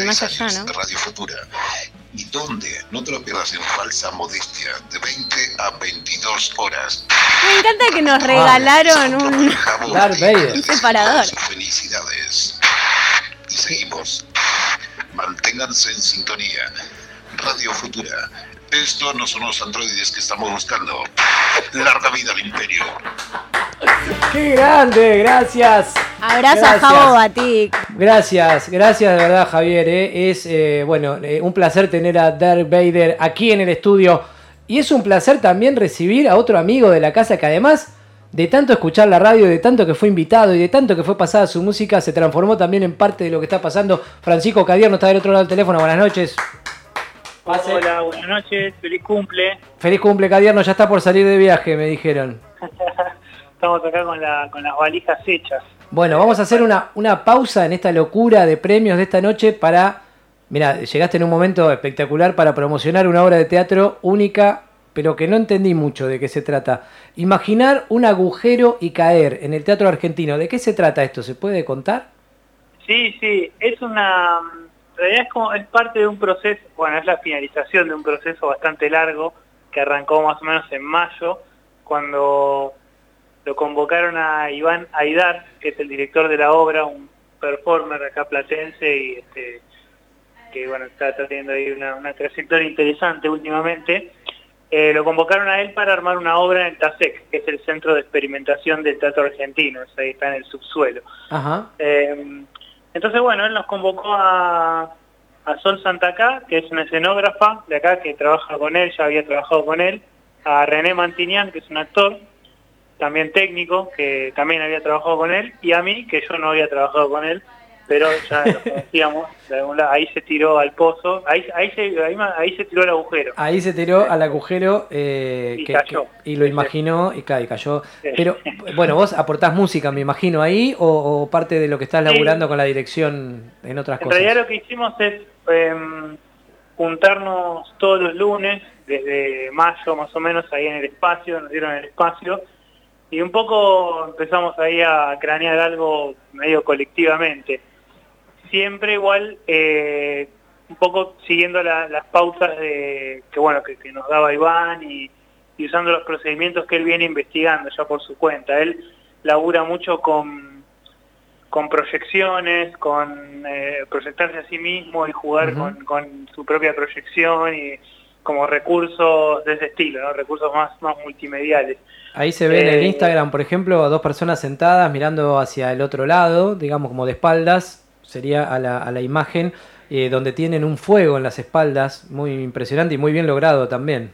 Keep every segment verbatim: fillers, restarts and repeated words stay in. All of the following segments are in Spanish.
el más allá, ¿no? De Radio Futura. ¿Y dónde? No te lo pierdas en falsa modestia, de veinte a veintidós horas. Me encanta que nos regalaron un, Darth Vader. un separador. Felicidades. Y seguimos. Manténganse en sintonía. Radio Futura. Estos no son los androides que estamos buscando. Larga vida al imperio. ¡Qué grande! Gracias. Abrazo Gracias. a Javo Batik. Gracias, gracias de verdad, Javier. ¿eh? Es eh, bueno, eh, un placer tener a Darth Vader aquí en el estudio. Y es un placer también recibir a otro amigo de la casa que además de tanto escuchar la radio, de tanto que fue invitado y de tanto que fue pasada su música, se transformó también en parte de lo que está pasando. Francisco Cadierno está del otro lado del teléfono. Buenas noches. Pase. Hola, buenas noches, feliz cumple. Feliz cumple, Cadierno, ya está por salir de viaje, me dijeron. Estamos acá con, la, con las valijas hechas. Bueno, vamos a hacer una, una pausa en esta locura de premios de esta noche para... Mira, llegaste en un momento espectacular para promocionar una obra de teatro única, pero que no entendí mucho de qué se trata. Imaginar un agujero y caer en el teatro argentino. ¿De qué se trata esto? ¿Se puede contar? Sí, sí, es una... En realidad es, como, es parte de un proceso, bueno, es la finalización de un proceso bastante largo que arrancó más o menos en mayo, cuando lo convocaron a Iván Aidar, que es el director de la obra, un performer acá platense y este, que bueno, está teniendo ahí una, una trayectoria interesante últimamente. Eh, lo convocaron a él para armar una obra en el TASEC, que es el Centro de Experimentación del Teatro Argentino, o sea, ahí está en el subsuelo. Ajá. Eh, Entonces, bueno, él nos convocó a, a Sol Santacá, que es una escenógrafa de acá que trabaja con él, ya había trabajado con él, a René Mantinian, que es un actor, también técnico, que también había trabajado con él, y a mí, que yo no había trabajado con él, pero ya lo conocíamos, de algún lado, ahí se tiró al pozo, ahí, ahí, se, ahí, ahí se tiró al agujero. Ahí se tiró al agujero eh, y, que, cayó. Que, y lo imaginó y, y cayó. Sí. Pero bueno, vos aportás música, me imagino, ahí, o, o parte de lo que estás laburando sí. con la dirección en otras en cosas. En realidad lo que hicimos es eh, juntarnos todos los lunes, desde mayo más o menos, ahí en el espacio, nos dieron el espacio, y un poco empezamos ahí a cranear algo medio colectivamente. Siempre igual, eh, un poco siguiendo la, las pautas de, que bueno que, que nos daba Iván y, y usando los procedimientos que él viene investigando ya por su cuenta. Él labura mucho con, con proyecciones, con eh, proyectarse a sí mismo y jugar uh-huh. con, con su propia proyección y como recursos de ese estilo, ¿no? Recursos más, más multimediales. Ahí se ve eh, en el Instagram, por ejemplo, a dos personas sentadas mirando hacia el otro lado, digamos como de espaldas, sería a la, a la imagen, eh, donde tienen un fuego en las espaldas, muy impresionante y muy bien logrado también.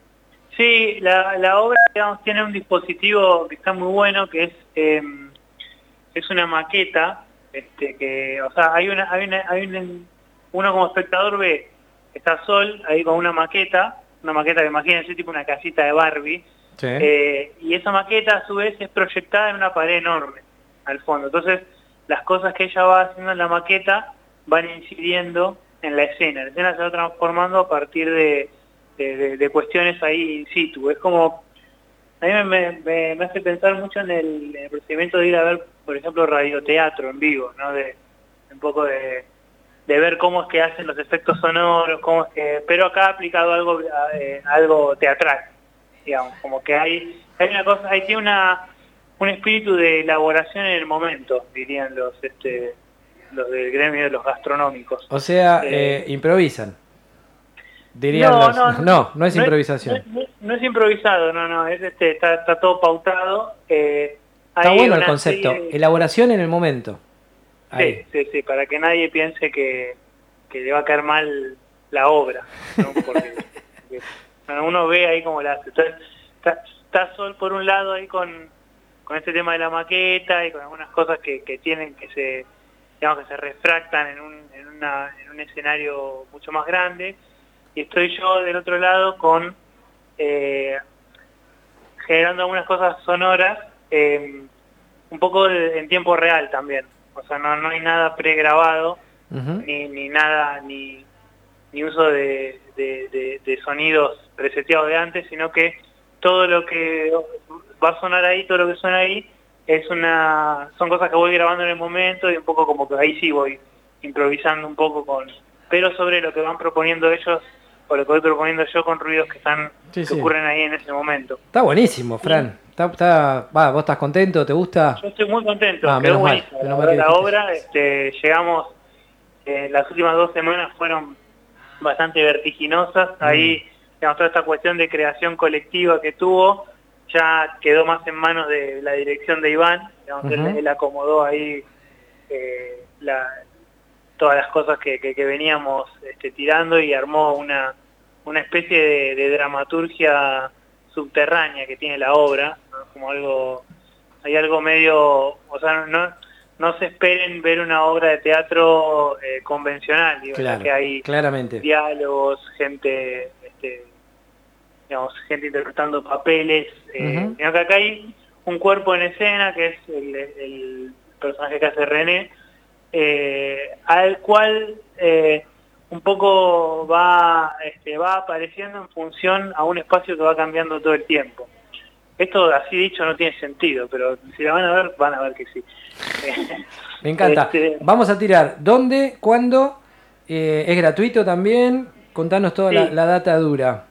Sí, la, la obra, digamos, tiene un dispositivo que está muy bueno, que es eh, es una maqueta, este, que, o sea, hay una, hay una, hay un, uno como espectador ve, está Sol ahí con una maqueta, una maqueta que imagínense tipo una casita de Barbie, sí. eh, y esa maqueta a su vez es proyectada en una pared enorme al fondo, entonces las cosas que ella va haciendo en la maqueta van incidiendo en la escena. La escena se va transformando a partir de, de, de, de cuestiones ahí in situ. Es como, a mí me, me, me hace pensar mucho en el, en el procedimiento de ir a ver, por ejemplo, radioteatro en vivo, ¿no? De un poco de, de ver cómo es que hacen los efectos sonoros, cómo es que, pero acá aplicado a algo, a, eh, algo teatral, digamos, como que hay, hay una cosa, hay tiene una un espíritu de elaboración en el momento, dirían los este los del gremio de los gastronómicos. O sea, eh, eh, improvisan. Dirían no, los... no, no, no es no improvisación. Es, no, no es improvisado, no, no, es este está, está todo pautado. Eh, está bueno el concepto, serie... elaboración en el momento. Ahí. Sí, sí, sí, para que nadie piense que, que le va a caer mal la obra, ¿no? Porque, porque uno ve ahí como la hace. Entonces, está, está Sol por un lado ahí con con este tema de la maqueta y con algunas cosas que, que tienen que se digamos que se refractan en un, en, una, en un escenario mucho más grande, y estoy yo del otro lado con eh, generando algunas cosas sonoras eh, un poco de, en tiempo real también, o sea, no, no hay nada pregrabado, uh-huh. ni, ni nada ni, ni uso de, de, de, de sonidos preseteados de antes, sino que todo lo que va a sonar ahí, todo lo que suena ahí, es una son cosas que voy grabando en el momento y un poco como que ahí sí voy improvisando un poco con, pero sobre lo que van proponiendo ellos o lo que voy proponiendo yo con ruidos que están sí, que sí. ocurren ahí en ese momento. Está buenísimo, Fran. Está, está, va, ¿vos estás contento? ¿Te gusta? Yo estoy muy contento, Ah, quedó menos mal, buenísimo. menos La, mal que la dijiste. obra, este, llegamos, eh, las últimas dos semanas fueron bastante vertiginosas. Mm. Ahí, digamos, toda esta cuestión de creación colectiva que tuvo, ya quedó más en manos de la dirección de Iván. Digamos, Uh-huh. él, él acomodó ahí eh, la, todas las cosas que, que, que veníamos este, tirando y armó una, una especie de, de dramaturgia subterránea que tiene la obra, ¿no? Como algo, hay algo medio, o sea, no, no se esperen ver una obra de teatro eh, convencional, digo, Claro, ya que hay claramente. diálogos, gente, este, digamos, gente interpretando papeles, eh, Uh-huh. sino que acá hay un cuerpo en escena que es el, el personaje que hace René, eh, al cual eh, un poco va, este, va apareciendo en función a un espacio que va cambiando todo el tiempo. Esto así dicho no tiene sentido, pero si la van a ver, van a ver que sí. Me encanta. Este, Vamos a tirar. ¿Dónde? ¿Cuándo? Eh, ¿Es gratuito también? Contanos toda Sí. la, la data dura.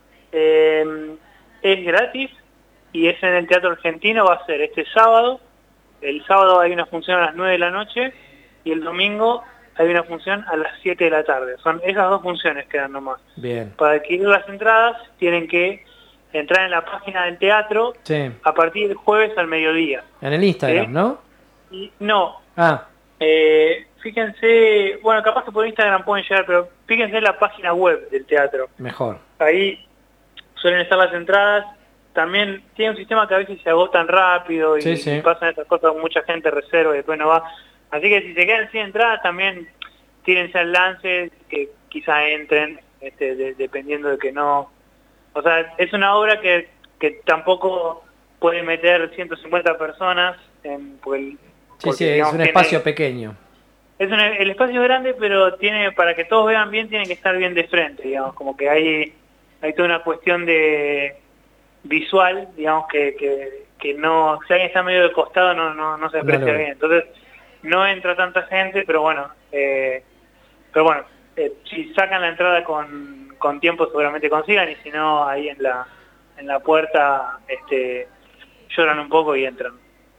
Eh, es gratis y es en el Teatro Argentino, va a ser este sábado. El sábado hay una función a las nueve de la noche y el domingo hay una función a las siete de la tarde. Son esas dos funciones quedan nomás. Bien. Para adquirir las entradas tienen que entrar en la página del teatro Sí. a partir del jueves al mediodía. En el Instagram, ¿Sí? ¿no? Y no, Ah, eh, fíjense, bueno, capaz que por Instagram pueden llegar, pero fíjense en la página web del teatro. mejor. Ahí suelen estar las entradas. También tiene un sistema que a veces se agotan rápido y, Sí, sí. y pasan estas cosas, mucha gente reserva y después no va. Así que si se quedan sin entradas, también tírense al lance, que quizá entren, este, de, dependiendo de que no... O sea, es una obra que, que tampoco puede meter ciento cincuenta personas, en, porque, el- Sí, porque, sí, es digamos, un tiene- espacio pequeño. es un- el espacio es grande, pero tiene, para que todos vean bien, tiene que estar bien de frente, digamos, como que hay, hay toda una cuestión de visual, digamos, que, que, que no, si alguien está medio de costado no, no, no se No aprecia lo ve. bien. Entonces, no entra tanta gente, pero bueno, eh, pero bueno, eh, si sacan la entrada con, con tiempo seguramente consigan, y si no, ahí en la, en la puerta este, lloran un poco y entran.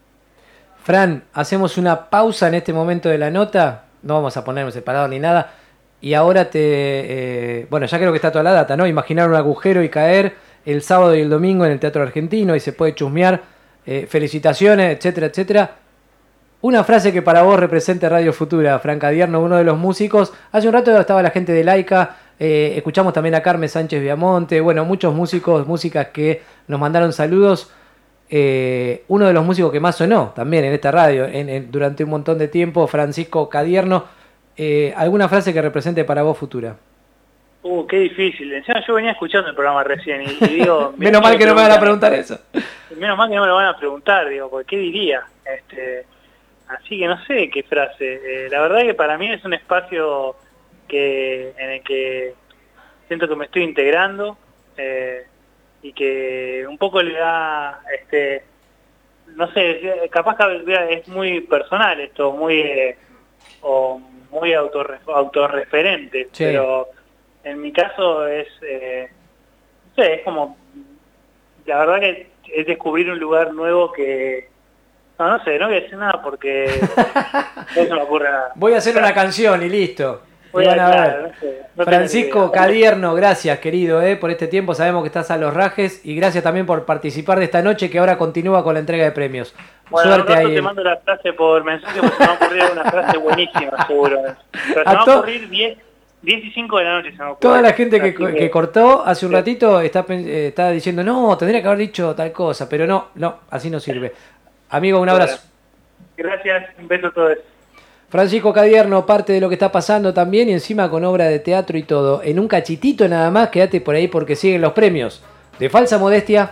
Fran, hacemos una pausa en este momento de la nota. No vamos a ponernos separados ni nada. Y ahora te... eh, bueno, ya creo que está toda la data, ¿no? Imaginar un agujero y caer el sábado y el domingo en el Teatro Argentino y se puede chusmear. Eh, felicitaciones, etcétera, etcétera. Una frase que para vos represente Radio Futura, Fran Cadierno, uno de los músicos. Hace un rato estaba la gente de Laica, eh, escuchamos también a Carmen Sánchez Viamonte, bueno, muchos músicos, músicas que nos mandaron saludos. Eh, uno de los músicos que más sonó también en esta radio en, en, durante un montón de tiempo, Francisco Cadierno. Eh, ¿Alguna frase que represente para vos Futura? Uh, qué difícil. Encima yo venía escuchando el programa recién y, y digo... Menos mal que no me van a preguntar eso. Menos mal que no me lo van a preguntar, digo, porque ¿qué diría? Este, así que no sé qué frase. Eh, la verdad que para mí es un espacio que en el que siento que me estoy integrando eh, y que un poco le da, este, no sé, capaz que es muy personal esto, muy eh, o muy autorre, autorreferente, Sí. pero en mi caso es, eh, no sé, es como, la verdad que es descubrir un lugar nuevo que, no, no sé, no voy a decir nada porque no se me ocurre nada. Voy a hacer una canción y listo. Voy Y a- van a ver. claro, no sé, no tengo Francisco ni idea. Cadierno, gracias querido eh, por este tiempo, sabemos que estás a los rajes y gracias también por participar de esta noche que ahora continúa con la entrega de premios. Bueno, Suerte un rato ahí. te mando la frase por mensaje porque se me va a ocurrir una frase buenísima, seguro. Pero se A me va a to- ocurrir diez, diez y cinco de la noche. Se me ocurre. Toda la gente que, Así que cortó hace un Sí. ratito está, pen- eh, está diciendo, no, tendría que haber dicho tal cosa, pero no, no, así no sirve. Amigo, un abrazo. Gracias, un beso a todos. Francisco Cadierno, parte de lo que está pasando también y encima con obra de teatro y todo. En un cachitito nada más, quédate por ahí porque siguen los premios. De Falsa Modestia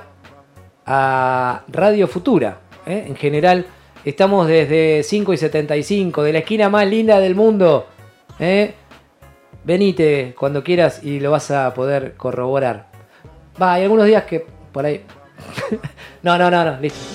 a Radio Futura. ¿eh? En general, estamos desde cinco y setenta y cinco, de la esquina más linda del mundo. ¿eh? Venite cuando quieras y lo vas a poder corroborar. Va, hay algunos días que por ahí... no, no, no, no, listo.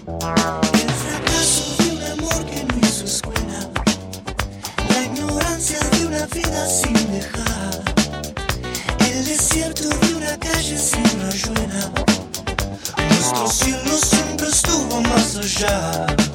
El fracaso de un amor que no hizo escuela, la ignorancia de una vida sin dejar, el desierto de una calle sin rayuela. Nuestro cielo siempre estuvo más allá.